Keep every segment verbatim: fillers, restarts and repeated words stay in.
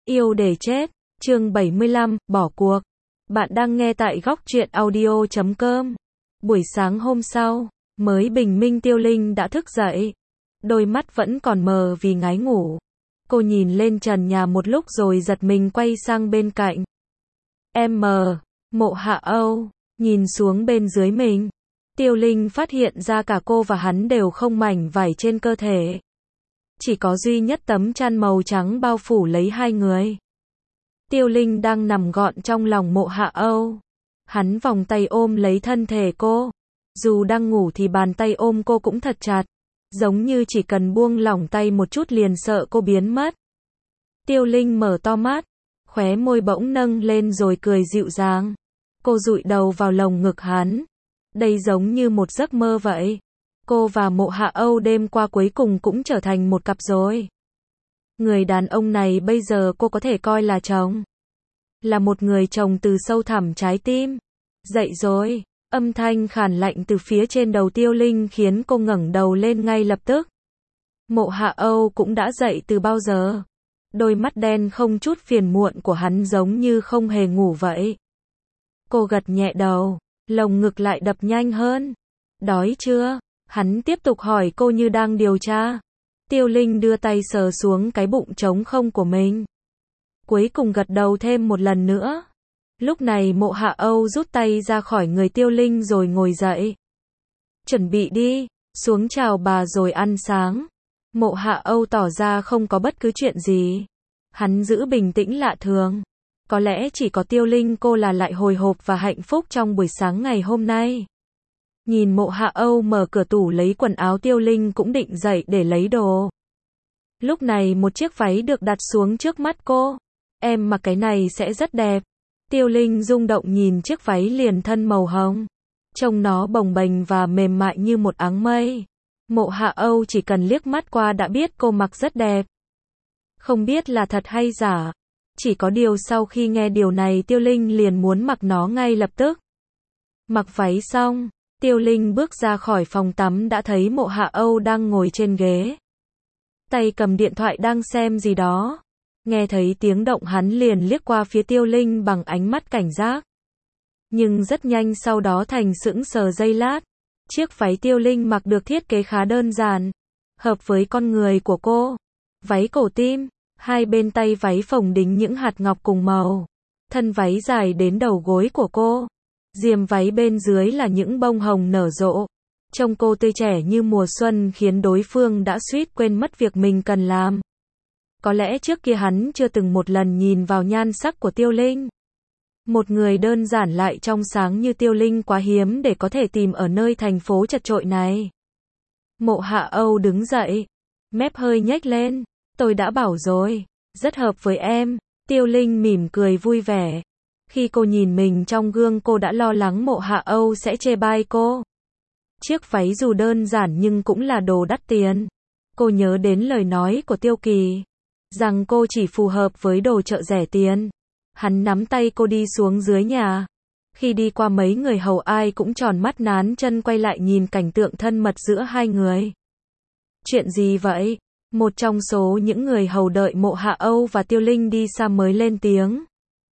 Yêu để chết, chương bảy mươi lăm, bỏ cuộc. Bạn đang nghe tại góc truyện audio chấm com. Buổi sáng hôm sau, mới bình minh Tiêu Linh đã thức dậy. Đôi mắt vẫn còn mờ vì ngái ngủ. Cô nhìn lên trần nhà một lúc rồi giật mình quay sang bên cạnh. Em mờ, Mộ Hạ Âu, nhìn xuống bên dưới mình. Tiêu Linh phát hiện ra cả cô và hắn đều không mảnh vải trên cơ thể. Chỉ có duy nhất tấm chăn màu trắng bao phủ lấy hai người. Tiêu Linh đang nằm gọn trong lòng Mộ Hạ Âu. Hắn vòng tay ôm lấy thân thể cô. Dù đang ngủ thì bàn tay ôm cô cũng thật chặt. Giống như chỉ cần buông lỏng tay một chút liền sợ cô biến mất. Tiêu Linh mở to mắt. Khóe môi bỗng nâng lên rồi cười dịu dàng. Cô dụi đầu vào lồng ngực hắn. Đây giống như một giấc mơ vậy. Cô và Mộ Hạ Âu đêm qua cuối cùng cũng trở thành một cặp rồi. Người đàn ông này bây giờ cô có thể coi là chồng. Là một người chồng từ sâu thẳm trái tim. Dậy rồi, âm thanh khàn lạnh từ phía trên đầu Tiêu Linh khiến cô ngẩng đầu lên ngay lập tức. Mộ Hạ Âu cũng đã dậy từ bao giờ. Đôi mắt đen không chút phiền muộn của hắn giống như không hề ngủ vậy. Cô gật nhẹ đầu, lồng ngực lại đập nhanh hơn. Đói chưa? Hắn tiếp tục hỏi cô như đang điều tra. Tiêu Linh đưa tay sờ xuống cái bụng trống không của mình. Cuối cùng gật đầu thêm một lần nữa. Lúc này Mộ Hạ Âu rút tay ra khỏi người Tiêu Linh rồi ngồi dậy. Chuẩn bị đi, xuống chào bà rồi ăn sáng. Mộ Hạ Âu tỏ ra không có bất cứ chuyện gì. Hắn giữ bình tĩnh lạ thường. Có lẽ chỉ có Tiêu Linh cô là lại hồi hộp và hạnh phúc trong buổi sáng ngày hôm nay. Nhìn Mộ Hạ Âu mở cửa tủ lấy quần áo, Tiêu Linh cũng định dậy để lấy đồ. Lúc này một chiếc váy được đặt xuống trước mắt cô. Em mặc cái này sẽ rất đẹp. Tiêu Linh rung động nhìn chiếc váy liền thân màu hồng. Trông nó bồng bềnh và mềm mại như một áng mây. Mộ Hạ Âu chỉ cần liếc mắt qua đã biết cô mặc rất đẹp. Không biết là thật hay giả. Chỉ có điều sau khi nghe điều này Tiêu Linh liền muốn mặc nó ngay lập tức. Mặc váy xong, Tiêu Linh bước ra khỏi phòng tắm đã thấy Mộ Hạ Âu đang ngồi trên ghế. Tay cầm điện thoại đang xem gì đó. Nghe thấy tiếng động hắn liền liếc qua phía Tiêu Linh bằng ánh mắt cảnh giác. Nhưng rất nhanh sau đó thành sững sờ giây lát. Chiếc váy Tiêu Linh mặc được thiết kế khá đơn giản. Hợp với con người của cô. Váy cổ tim. Hai bên tay váy phồng đính những hạt ngọc cùng màu. Thân váy dài đến đầu gối của cô. Diềm váy bên dưới là những bông hồng nở rộ. Trông cô tươi trẻ như mùa xuân khiến đối phương đã suýt quên mất việc mình cần làm. Có lẽ trước kia hắn chưa từng một lần nhìn vào nhan sắc của Tiêu Linh. Một người đơn giản lại trong sáng như Tiêu Linh quá hiếm để có thể tìm ở nơi thành phố chật chội này. Mộ Hạ Âu đứng dậy. Mép hơi nhếch lên. Tôi đã bảo rồi. Rất hợp với em. Tiêu Linh mỉm cười vui vẻ. Khi cô nhìn mình trong gương cô đã lo lắng Mộ Hạ Âu sẽ chê bai cô. Chiếc váy dù đơn giản nhưng cũng là đồ đắt tiền. Cô nhớ đến lời nói của Tiêu Kỳ. Rằng cô chỉ phù hợp với đồ chợ rẻ tiền. Hắn nắm tay cô đi xuống dưới nhà. Khi đi qua mấy người hầu ai cũng tròn mắt nán chân quay lại nhìn cảnh tượng thân mật giữa hai người. Chuyện gì vậy? Một trong số những người hầu đợi Mộ Hạ Âu và Tiêu Linh đi xa mới lên tiếng.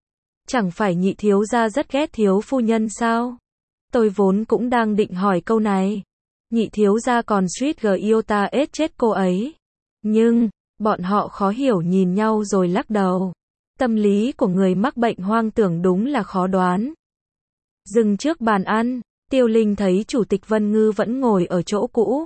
Chẳng phải nhị thiếu gia rất ghét thiếu phu nhân sao? Tôi vốn cũng đang định hỏi câu này. Nhị thiếu gia còn suýt gờ yêu ta ết chết cô ấy. Nhưng, bọn họ khó hiểu nhìn nhau rồi lắc đầu. Tâm lý của người mắc bệnh hoang tưởng đúng là khó đoán. Dừng trước bàn ăn, Tiêu Linh thấy Chủ tịch Vân Ngư vẫn ngồi ở chỗ cũ.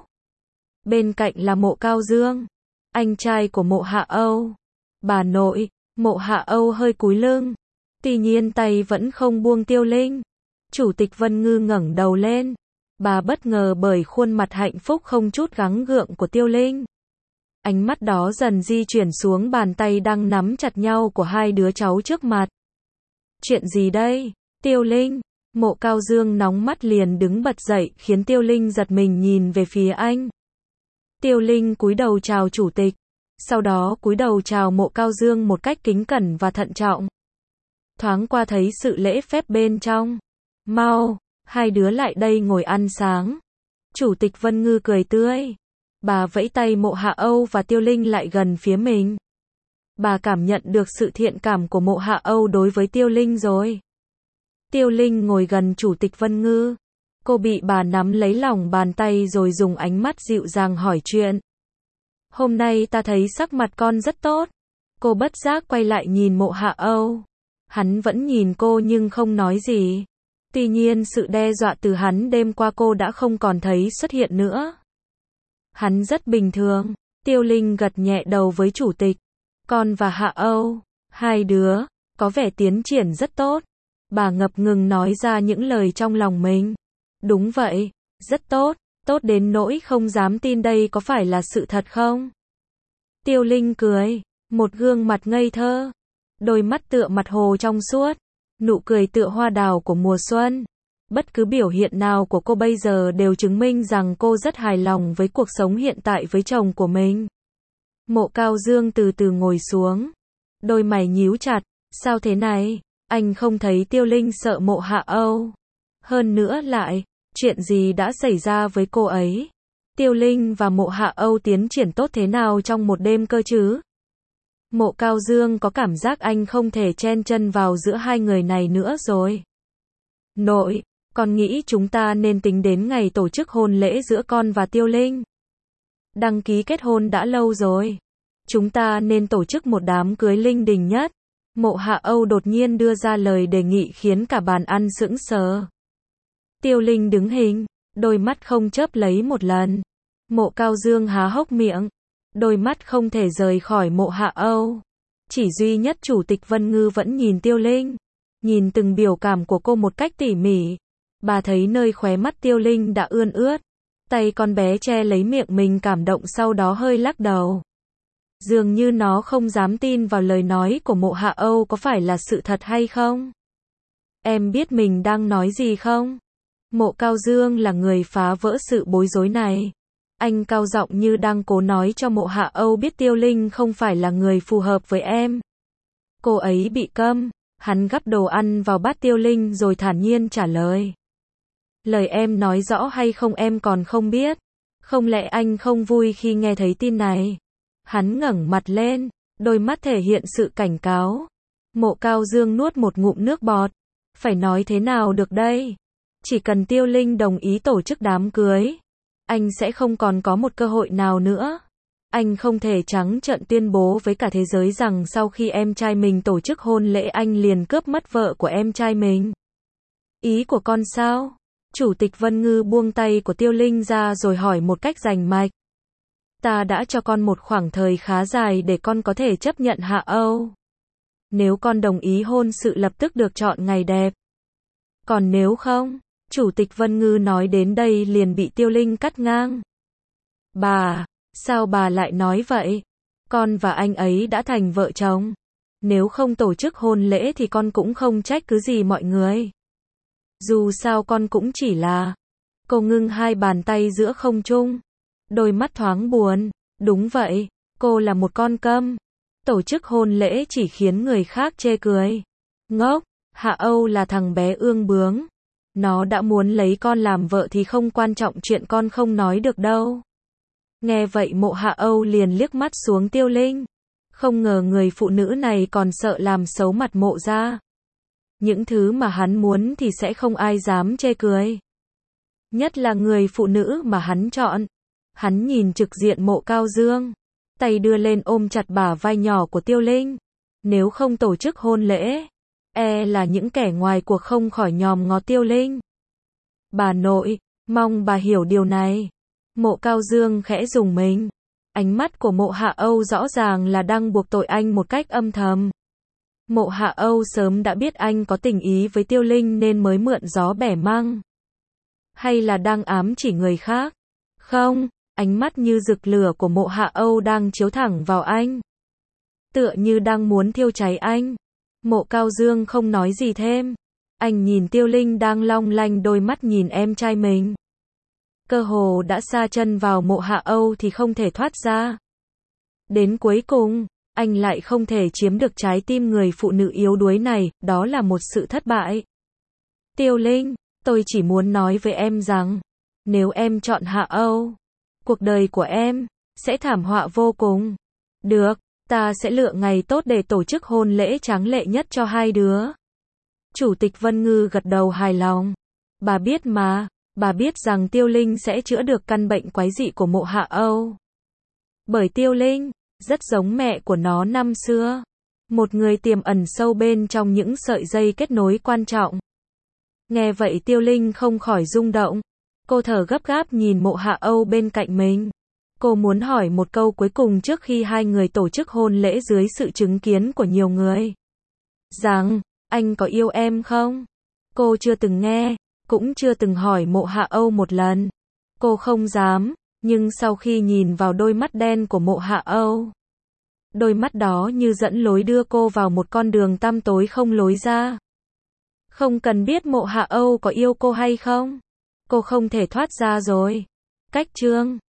Bên cạnh là Mộ Cao Dương, anh trai của Mộ Hạ Âu. Bà nội, Mộ Hạ Âu hơi cúi lưng. Tuy nhiên tay vẫn không buông Tiêu Linh. Chủ tịch Vân Ngư ngẩng đầu lên. Bà bất ngờ bởi khuôn mặt hạnh phúc không chút gắng gượng của Tiêu Linh. Ánh mắt đó dần di chuyển xuống bàn tay đang nắm chặt nhau của hai đứa cháu trước mặt. Chuyện gì đây? Tiêu Linh. Mộ Cao Dương nóng mắt liền đứng bật dậy khiến Tiêu Linh giật mình nhìn về phía anh. Tiêu Linh cúi đầu chào chủ tịch. Sau đó cúi đầu chào Mộ Cao Dương một cách kính cẩn và thận trọng. Thoáng qua thấy sự lễ phép bên trong. Mau, hai đứa lại đây ngồi ăn sáng. Chủ tịch Vân Ngư cười tươi. Bà vẫy tay Mộ Hạ Âu và Tiêu Linh lại gần phía mình. Bà cảm nhận được sự thiện cảm của Mộ Hạ Âu đối với Tiêu Linh rồi. Tiêu Linh ngồi gần Chủ tịch Vân Ngư. Cô bị bà nắm lấy lòng bàn tay rồi dùng ánh mắt dịu dàng hỏi chuyện. Hôm nay ta thấy sắc mặt con rất tốt. Cô bất giác quay lại nhìn Mộ Hạ Âu. Hắn vẫn nhìn cô nhưng không nói gì. Tuy nhiên sự đe dọa từ hắn đêm qua cô đã không còn thấy xuất hiện nữa. Hắn rất bình thường. Tiêu Linh gật nhẹ đầu với chủ tịch. Con và Hạ Âu, hai đứa, có vẻ tiến triển rất tốt. Bà ngập ngừng nói ra những lời trong lòng mình. Đúng vậy, rất tốt, tốt đến nỗi không dám tin đây có phải là sự thật không? Tiêu Linh cười, một gương mặt ngây thơ, đôi mắt tựa mặt hồ trong suốt, nụ cười tựa hoa đào của mùa xuân. Bất cứ biểu hiện nào của cô bây giờ đều chứng minh rằng cô rất hài lòng với cuộc sống hiện tại với chồng của mình. Mộ Cao Dương từ từ ngồi xuống, đôi mày nhíu chặt, sao thế này? Anh không thấy Tiêu Linh sợ Mộ Hạ Âu. Hơn nữa lại, chuyện gì đã xảy ra với cô ấy? Tiêu Linh và Mộ Hạ Âu tiến triển tốt thế nào trong một đêm cơ chứ? Mộ Cao Dương có cảm giác anh không thể chen chân vào giữa hai người này nữa rồi. Nội, con nghĩ chúng ta nên tính đến ngày tổ chức hôn lễ giữa con và Tiêu Linh. Đăng ký kết hôn đã lâu rồi. Chúng ta nên tổ chức một đám cưới linh đình nhất. Mộ Hạ Âu đột nhiên đưa ra lời đề nghị khiến cả bàn ăn sững sờ. Tiêu Linh đứng hình, đôi mắt không chớp lấy một lần. Mộ Cao Dương há hốc miệng, đôi mắt không thể rời khỏi Mộ Hạ Âu. Chỉ duy nhất Chủ tịch Vân Ngư vẫn nhìn Tiêu Linh, nhìn từng biểu cảm của cô một cách tỉ mỉ. Bà thấy nơi khóe mắt Tiêu Linh đã ươn ướt, tay con bé che lấy miệng mình cảm động sau đó hơi lắc đầu. Dường như nó không dám tin vào lời nói của Mộ Hạ Âu có phải là sự thật hay không. Em biết mình đang nói gì không? Mộ Cao Dương là người phá vỡ sự bối rối này. Anh cao giọng như đang cố nói cho Mộ Hạ Âu biết Tiêu Linh không phải là người phù hợp với em. Cô ấy bị câm, hắn gắp đồ ăn vào bát Tiêu Linh rồi thản nhiên trả lời. Lời em nói rõ hay không em còn không biết. Không lẽ anh không vui khi nghe thấy tin này? Hắn ngẩng mặt lên, đôi mắt thể hiện sự cảnh cáo. Mộ Cao Dương nuốt một ngụm nước bọt. Phải nói thế nào được đây? Chỉ cần Tiêu Linh đồng ý tổ chức đám cưới, anh sẽ không còn có một cơ hội nào nữa. Anh không thể trắng trợn tuyên bố với cả thế giới rằng sau khi em trai mình tổ chức hôn lễ anh liền cướp mất vợ của em trai mình. Ý của con sao? Chủ tịch Vân Ngư buông tay của Tiêu Linh ra rồi hỏi một cách rành mạch. Ta đã cho con một khoảng thời khá dài để con có thể chấp nhận Hạ Âu. Nếu con đồng ý hôn sự lập tức được chọn ngày đẹp. Còn nếu không, Chủ tịch Vân Ngư nói đến đây liền bị Tiêu Linh cắt ngang. Bà, sao bà lại nói vậy? Con và anh ấy đã thành vợ chồng. Nếu không tổ chức hôn lễ thì con cũng không trách cứ gì mọi người. Dù sao con cũng chỉ là... Cô ngưng hai bàn tay giữa không trung. Đôi mắt thoáng buồn. Đúng vậy, cô là một con câm. Tổ chức hôn lễ chỉ khiến người khác chê cười. Ngốc, Hạ Âu là thằng bé ương bướng. Nó đã muốn lấy con làm vợ thì không quan trọng chuyện con không nói được đâu. Nghe vậy Mộ Hạ Âu liền liếc mắt xuống Tiêu Linh. Không ngờ người phụ nữ này còn sợ làm xấu mặt Mộ ra. Những thứ mà hắn muốn thì sẽ không ai dám chê cười. Nhất là người phụ nữ mà hắn chọn. Hắn nhìn trực diện Mộ Cao Dương, tay đưa lên ôm chặt bả vai nhỏ của Tiêu Linh. Nếu không tổ chức hôn lễ, e là những kẻ ngoài cuộc không khỏi nhòm ngó Tiêu Linh. Bà nội, mong bà hiểu điều này. Mộ Cao Dương khẽ rùng mình. Ánh mắt của Mộ Hạ Âu rõ ràng là đang buộc tội anh một cách âm thầm. Mộ Hạ Âu sớm đã biết anh có tình ý với Tiêu Linh nên mới mượn gió bẻ măng. Hay là đang ám chỉ người khác? Không, ánh mắt như rực lửa của Mộ Hạ Âu đang chiếu thẳng vào anh. Tựa như đang muốn thiêu cháy anh. Mộ Cao Dương không nói gì thêm. Anh nhìn Tiêu Linh đang long lanh đôi mắt nhìn em trai mình. Cơ hồ đã sa chân vào Mộ Hạ Âu thì không thể thoát ra. Đến cuối cùng, anh lại không thể chiếm được trái tim người phụ nữ yếu đuối này, đó là một sự thất bại. Tiêu Linh, tôi chỉ muốn nói với em rằng, nếu em chọn Hạ Âu, cuộc đời của em sẽ thảm họa vô cùng. Được, Ta sẽ lựa ngày tốt để tổ chức hôn lễ tráng lệ nhất cho hai đứa. Chủ tịch Vân Ngư gật đầu hài lòng. Bà biết mà, bà biết rằng Tiêu Linh sẽ chữa được căn bệnh quái dị của Mộ Hạ Âu. Bởi Tiêu Linh, rất giống mẹ của nó năm xưa. Một người tiềm ẩn sâu bên trong những sợi dây kết nối quan trọng. Nghe vậy Tiêu Linh không khỏi rung động. Cô thở gấp gáp nhìn Mộ Hạ Âu bên cạnh mình. Cô muốn hỏi một câu cuối cùng trước khi hai người tổ chức hôn lễ dưới sự chứng kiến của nhiều người. Rằng, anh có yêu em không? Cô chưa từng nghe, cũng chưa từng hỏi Mộ Hạ Âu một lần. Cô không dám, nhưng sau khi nhìn vào đôi mắt đen của Mộ Hạ Âu, đôi mắt đó như dẫn lối đưa cô vào một con đường tăm tối không lối ra. Không cần biết Mộ Hạ Âu có yêu cô hay không, cô không thể thoát ra rồi. Cách chương